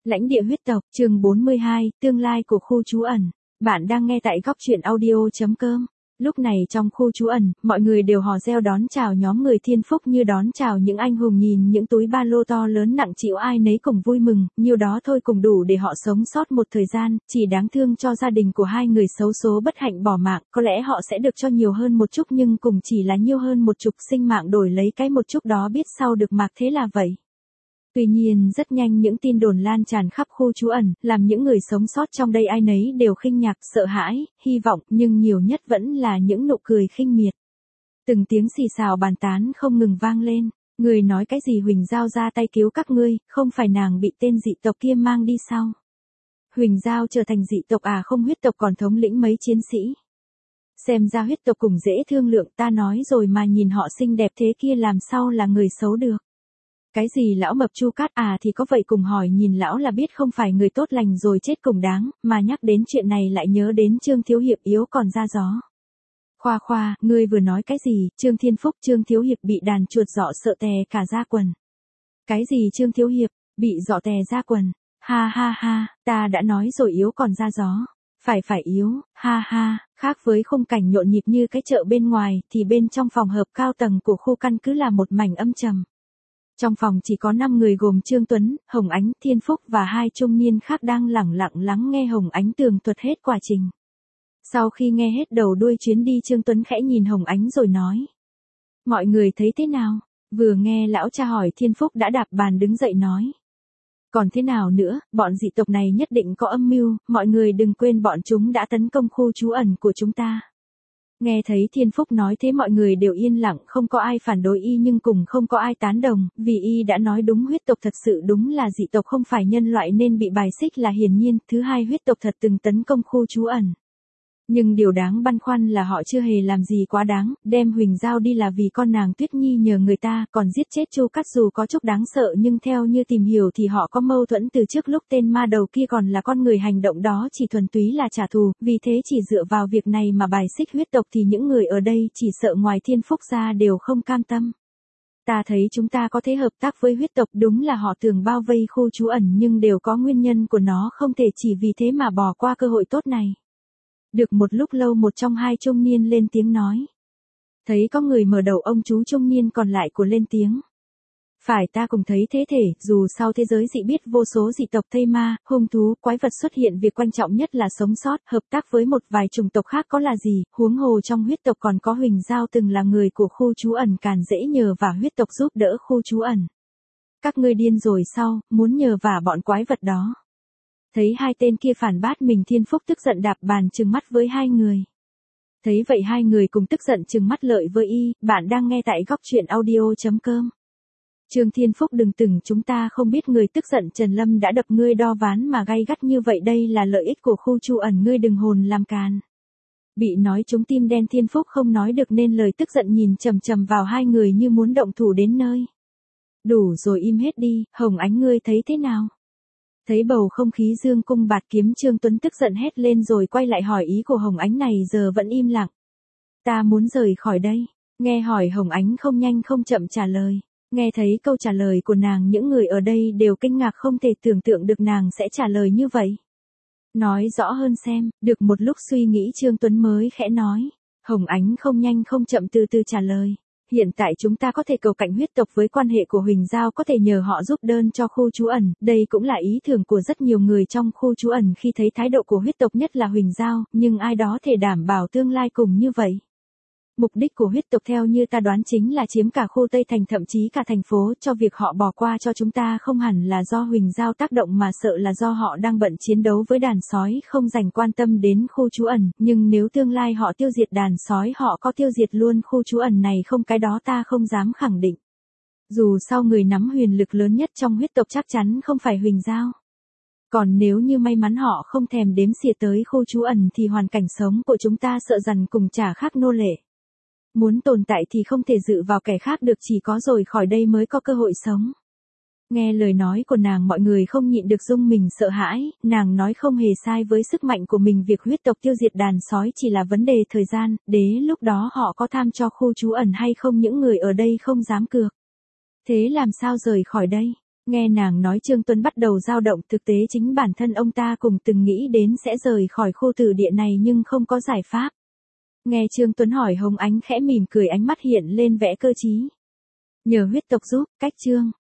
Lãnh địa huyết tộc, chương 42, tương lai của khu trú ẩn. Bạn đang nghe tại góc truyện audio.com. Lúc này trong khu trú ẩn, mọi người đều hò reo đón chào nhóm người Thiên Phúc như đón chào những anh hùng, nhìn những túi ba lô to lớn nặng chịu ai nấy cùng vui mừng, nhiều đó thôi cũng đủ để họ sống sót một thời gian, chỉ đáng thương cho gia đình của hai người xấu số bất hạnh bỏ mạng, có lẽ họ sẽ được cho nhiều hơn một chút nhưng cùng chỉ là nhiều hơn một chục sinh mạng đổi lấy cái một chút đó biết sau được mặc thế là vậy. Tuy nhiên rất nhanh những tin đồn lan tràn khắp khu trú ẩn, làm những người sống sót trong đây ai nấy đều khinh nhạc, sợ hãi, hy vọng, nhưng nhiều nhất vẫn là những nụ cười khinh miệt. Từng tiếng xì xào bàn tán không ngừng vang lên, người nói cái gì Huỳnh Giao ra tay cứu các ngươi, không phải nàng bị tên dị tộc kia mang đi sao? Huỳnh Giao trở thành dị tộc à, không huyết tộc còn thống lĩnh mấy chiến sĩ. Xem ra huyết tộc cùng dễ thương lượng, ta nói rồi mà, nhìn họ xinh đẹp thế kia làm sao là người xấu được. Cái gì lão mập Chu Cát à, thì có vậy cùng hỏi nhìn lão là biết không phải người tốt lành rồi chết cùng đáng, mà nhắc đến chuyện này lại nhớ đến Trương Thiếu Hiệp yếu còn ra gió. Khoa khoa, ngươi vừa nói cái gì? Trương Thiên Phúc, Trương Thiếu Hiệp bị đàn chuột dọ sợ tè cả da quần. Cái gì Trương Thiếu Hiệp, bị dọ tè da quần? Ha ha ha, ta đã nói rồi yếu còn ra gió. Phải yếu, ha ha, khác với khung cảnh nhộn nhịp như cái chợ bên ngoài, thì bên trong phòng hợp cao tầng của khu căn cứ là một mảnh âm trầm. Trong phòng chỉ có 5 người gồm Trương Tuấn, Hồng Ánh, Thiên Phúc và hai trung niên khác đang lẳng lặng lắng nghe Hồng Ánh tường thuật hết quá trình. Sau khi nghe hết đầu đuôi chuyến đi, Trương Tuấn khẽ nhìn Hồng Ánh rồi nói. Mọi người thấy thế nào? Vừa nghe lão cha hỏi, Thiên Phúc đã đạp bàn đứng dậy nói. Còn thế nào nữa, bọn dị tộc này nhất định có âm mưu, mọi người đừng quên bọn chúng đã tấn công khu trú ẩn của chúng ta. Nghe thấy Thiên Phúc nói thế mọi người đều yên lặng, không có ai phản đối y nhưng cùng không có ai tán đồng, vì y đã nói đúng, huyết tộc thật sự đúng là dị tộc không phải nhân loại nên bị bài xích là hiển nhiên, thứ hai huyết tộc thật từng tấn công khu trú ẩn. Nhưng điều đáng băn khoăn là họ chưa hề làm gì quá đáng, đem Huỳnh Giao đi là vì con nàng Tuyết Nhi nhờ người ta, còn giết chết Chu Cát dù có chút đáng sợ nhưng theo như tìm hiểu thì họ có mâu thuẫn từ trước, lúc tên ma đầu kia còn là con người, hành động đó chỉ thuần túy là trả thù, vì thế chỉ dựa vào việc này mà bài xích huyết tộc thì những người ở đây chỉ sợ ngoài Thiên Phúc ra đều không cam tâm. Ta thấy chúng ta có thể hợp tác với huyết tộc, đúng là họ thường bao vây khu trú ẩn nhưng đều có nguyên nhân của nó, không thể chỉ vì thế mà bỏ qua cơ hội tốt này. Được một lúc lâu một trong hai trung niên lên tiếng nói. Thấy có người mở đầu, ông chú trung niên còn lại của lên tiếng. Phải, ta cũng thấy thế thể, dù sau thế giới dị biết vô số dị tộc thây ma, hung thú, quái vật xuất hiện, việc quan trọng nhất là sống sót, hợp tác với một vài chủng tộc khác có là gì, huống hồ trong huyết tộc còn có Huỳnh Giao từng là người của khu trú ẩn, càn dễ nhờ vả huyết tộc giúp đỡ khu trú ẩn. Các ngươi điên rồi sao, muốn nhờ vả bọn quái vật đó? Thấy hai tên kia phản bác mình, Thiên Phúc tức giận đạp bàn trừng mắt với hai người. Thấy vậy hai người cùng tức giận trừng mắt lợi với y. Bạn đang nghe tại góc truyện audio.com. Trương Thiên Phúc, đừng tưởng chúng ta không biết, người tức giận Trần Lâm đã đập ngươi đo ván mà gay gắt như vậy, đây là lợi ích của khu trú ẩn, ngươi đừng hồn làm càn. Bị nói trúng tim đen, Thiên Phúc không nói được nên lời, tức giận nhìn chằm chằm vào hai người như muốn động thủ đến nơi. Đủ rồi, im hết đi, Hồng Ánh ngươi thấy thế nào? Thấy bầu không khí dương cung bạt kiếm, Trương Tuấn tức giận hét lên rồi quay lại hỏi ý của Hồng Ánh này giờ vẫn im lặng. Ta muốn rời khỏi đây. Nghe hỏi Hồng Ánh không nhanh không chậm trả lời. Nghe thấy câu trả lời của nàng, những người ở đây đều kinh ngạc, không thể tưởng tượng được nàng sẽ trả lời như vậy. Nói rõ hơn xem. Được một lúc suy nghĩ, Trương Tuấn mới khẽ nói. Hồng Ánh không nhanh không chậm từ từ trả lời. Hiện tại chúng ta có thể cầu cạnh huyết tộc, với quan hệ của Huỳnh Giao có thể nhờ họ giúp đơn cho khu trú ẩn, đây cũng là ý tưởng của rất nhiều người trong khu trú ẩn khi thấy thái độ của huyết tộc, nhất là Huỳnh Giao, nhưng ai đó thể đảm bảo tương lai cùng như vậy. Mục đích của huyết tộc theo như ta đoán chính là chiếm cả khu Tây Thành, thậm chí cả thành phố, cho việc họ bỏ qua cho chúng ta không hẳn là do Huỳnh Giao tác động mà sợ là do họ đang bận chiến đấu với đàn sói, không dành quan tâm đến khu trú ẩn, nhưng nếu tương lai họ tiêu diệt đàn sói, họ có tiêu diệt luôn khu trú ẩn này không, cái đó ta không dám khẳng định. Dù sao người nắm huyền lực lớn nhất trong huyết tộc chắc chắn không phải Huỳnh Giao. Còn nếu như may mắn họ không thèm đếm xỉa tới khu trú ẩn thì hoàn cảnh sống của chúng ta sợ rằng cùng chả khác nô lệ. Muốn tồn tại thì không thể dựa vào kẻ khác được, chỉ có rời khỏi đây mới có cơ hội sống. Nghe lời nói của nàng mọi người không nhịn được rung mình sợ hãi, nàng nói không hề sai, với sức mạnh của mình việc huyết tộc tiêu diệt đàn sói chỉ là vấn đề thời gian, lúc đó họ có tham cho khu trú ẩn hay không những người ở đây không dám cược. Thế làm sao rời khỏi đây? Nghe nàng nói Trương Tuấn bắt đầu dao động, thực tế chính bản thân ông ta cùng từng nghĩ đến sẽ rời khỏi khu tử địa này nhưng không có giải pháp. Nghe Trương Tuấn hỏi, Hồng Ánh khẽ mỉm cười, ánh mắt hiện lên vẻ cơ trí. Nhờ huyết tộc giúp, cách Trương